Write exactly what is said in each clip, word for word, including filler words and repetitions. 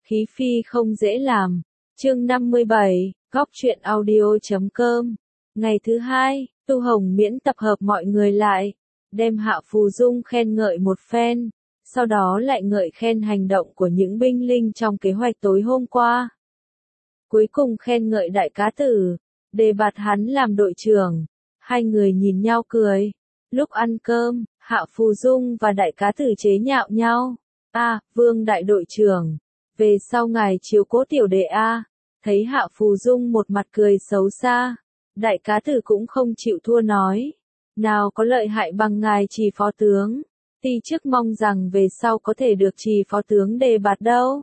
Khí phi không dễ làm. Chương năm mươi bảy, góc truyện audio chấm com. Ngày thứ hai, Tu Hồng Miễn tập hợp mọi người lại, đem Hạ Phù Dung khen ngợi một phen, sau đó lại ngợi khen hành động của những binh lính trong kế hoạch tối hôm qua. Cuối cùng khen ngợi Đại Cá Tử, đề bạt hắn làm đội trưởng. Hai người nhìn nhau cười. Lúc ăn cơm, Hạ Phù Dung và Đại Cá Tử chế nhạo nhau. A, Vương đại đội trưởng, về sau ngài chiếu cố tiểu đệ a. Thấy Hạ Phù Dung một mặt cười xấu xa, Đại Cá Tử cũng không chịu thua nói, nào có lợi hại bằng ngài Trì phó tướng, ti chức mong rằng về sau có thể được Trì phó tướng đề bạt đâu.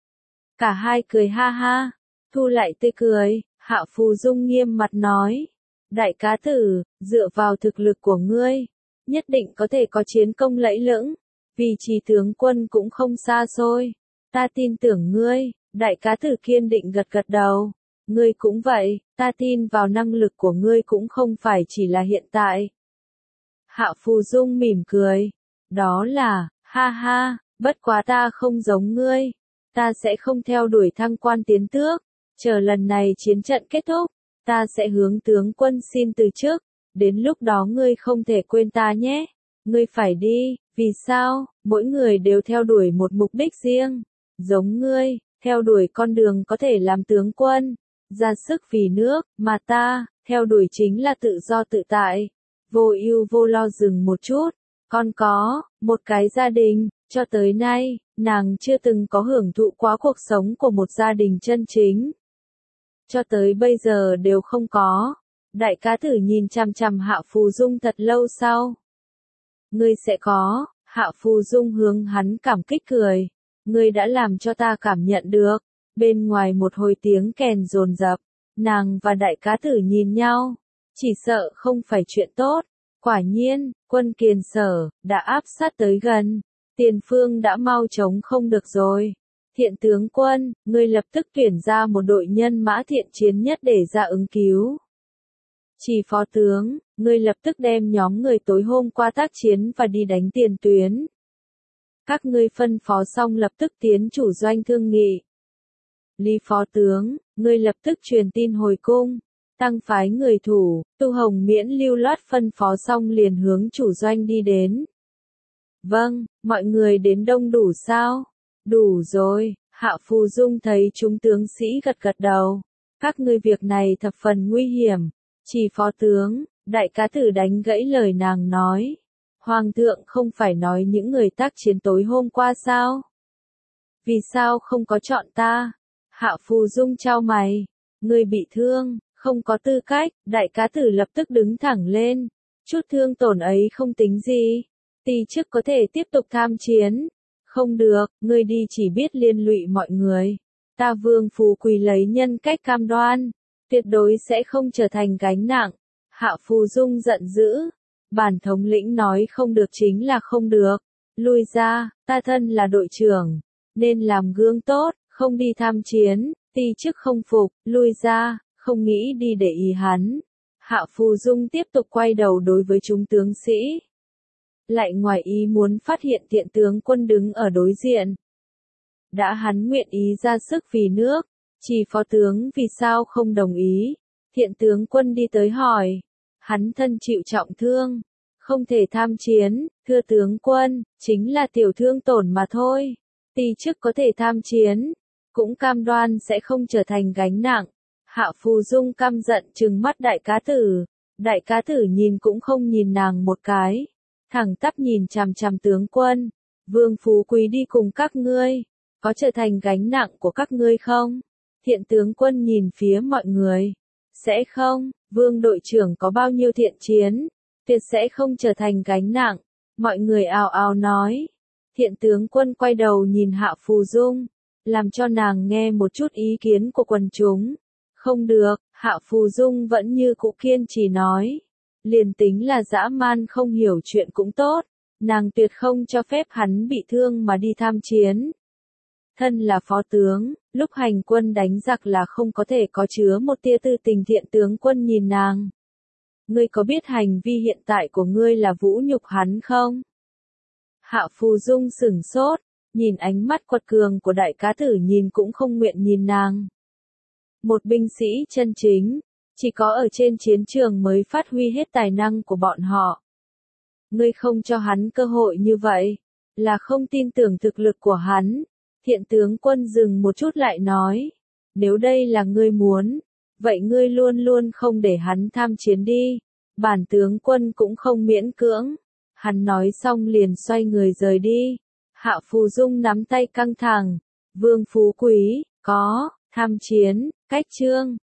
Cả hai cười ha ha, thu lại tươi cười, Hạ Phù Dung nghiêm mặt nói, Đại Cá Tử, dựa vào thực lực của ngươi, nhất định có thể có chiến công lẫy lẫng, vì Trì tướng quân cũng không xa xôi, ta tin tưởng ngươi. Đại Cá Tử kiên định gật gật đầu, ngươi cũng vậy, ta tin vào năng lực của ngươi cũng không phải chỉ là hiện tại. Hạ Phù Dung mỉm cười, đó là, ha ha, bất quá ta không giống ngươi, ta sẽ không theo đuổi thăng quan tiến tước, chờ lần này chiến trận kết thúc, ta sẽ hướng tướng quân xin từ chức, đến lúc đó ngươi không thể quên ta nhé, ngươi phải đi, vì sao, mỗi người đều theo đuổi một mục đích riêng, giống ngươi. Theo đuổi con đường có thể làm tướng quân, ra sức vì nước, mà ta, theo đuổi chính là tự do tự tại, vô ưu vô lo. Dừng một chút, con có, một cái gia đình, cho tới nay, nàng chưa từng có hưởng thụ quá cuộc sống của một gia đình chân chính. Cho tới bây giờ đều không có. Đại Cá Tử nhìn chằm chằm Hạ Phù Dung thật lâu sau. Ngươi sẽ có, Hạ Phù Dung hướng hắn cảm kích cười. Ngươi đã làm cho ta cảm nhận được. Bên ngoài một hồi tiếng kèn dồn dập, nàng và Đại Cá Tử nhìn nhau, chỉ sợ không phải chuyện tốt. Quả nhiên, quân Kiền Sở đã áp sát tới gần, tiền phương đã mau chống không được rồi. Thiện tướng quân, ngươi lập tức tuyển ra một đội nhân mã thiện chiến nhất để ra ứng cứu. Trì phó tướng, ngươi lập tức đem nhóm người tối hôm qua tác chiến và đi đánh tiền tuyến. Các ngươi phân phó xong lập tức tiến chủ doanh thương nghị. Lý phó tướng, ngươi lập tức truyền tin hồi cung, tăng phái người thủ. Tu Hồng Miễn lưu loát phân phó xong liền hướng chủ doanh đi đến. Vâng, mọi người đến đông đủ sao? Đủ rồi. Hạ Phù Dung thấy chúng tướng sĩ gật gật đầu. Các ngươi việc này thập phần nguy hiểm. Trì phó tướng, Đại Cá Tử đánh gãy lời nàng nói. Hoàng thượng không phải nói những người tác chiến tối hôm qua sao? Vì sao không có chọn ta? Hạ Phù Dung chau mày. Người bị thương, không có tư cách. Đại Cá Tử lập tức đứng thẳng lên. Chút thương tổn ấy không tính gì. Ti chức có thể tiếp tục tham chiến. Không được, ngươi đi chỉ biết liên lụy mọi người. Ta Vương Phù Quỳ lấy nhân cách cam đoan, tuyệt đối sẽ không trở thành gánh nặng. Hạ Phù Dung giận dữ. Bản thống lĩnh nói không được chính là không được. Lui ra, ta thân là đội trưởng, nên làm gương tốt, không đi tham chiến, ti chức không phục, lui ra, không nghĩ đi để ý hắn. Hạ Phù Dung tiếp tục quay đầu đối với chúng tướng sĩ. Lại ngoài ý muốn phát hiện Thiện tướng quân đứng ở đối diện. Đã hắn nguyện ý ra sức vì nước, Trì phó tướng vì sao không đồng ý? Thiện tướng quân đi tới hỏi. Hắn thân chịu trọng thương, không thể tham chiến, thưa tướng quân, chính là tiểu thương tổn mà thôi. Ti chức có thể tham chiến, cũng cam đoan sẽ không trở thành gánh nặng. Hạ Phù Dung căm giận trừng mắt Đại Cá Tử. Đại Cá Tử nhìn cũng không nhìn nàng một cái, thẳng tắp nhìn chằm chằm tướng quân. Vương Phú Quý đi cùng các ngươi, có trở thành gánh nặng của các ngươi không? Thiện tướng quân nhìn phía mọi người. Sẽ không, Vương đội trưởng có bao nhiêu thiện chiến, tuyệt sẽ không trở thành gánh nặng. Mọi người ào ào nói. Thiện tướng quân quay đầu nhìn Hạ Phù Dung, làm cho nàng nghe một chút ý kiến của quần chúng. Không được, Hạ Phù Dung vẫn như cũ kiên trì nói. Liền tính là dã man không hiểu chuyện cũng tốt, nàng tuyệt không cho phép hắn bị thương mà đi tham chiến. Thân là phó tướng, lúc hành quân đánh giặc là không có thể có chứa một tia tư tình. Thiện tướng quân nhìn nàng. Ngươi có biết hành vi hiện tại của ngươi là vũ nhục hắn không? Hạ Phù Dung sửng sốt, nhìn ánh mắt quật cường của đại cá tử nhìn cũng không nguyện nhìn nàng. Một binh sĩ chân chính, chỉ có ở trên chiến trường mới phát huy hết tài năng của bọn họ. Ngươi không cho hắn cơ hội như vậy, là không tin tưởng thực lực của hắn. Thiện tướng quân dừng một chút lại nói, nếu đây là ngươi muốn, vậy ngươi luôn luôn không để hắn tham chiến đi, bản tướng quân cũng không miễn cưỡng. Hắn nói xong liền xoay người rời đi. Hạ Phù Dung nắm tay căng thẳng, Vương Phú Quý, có, tham chiến, cách chương.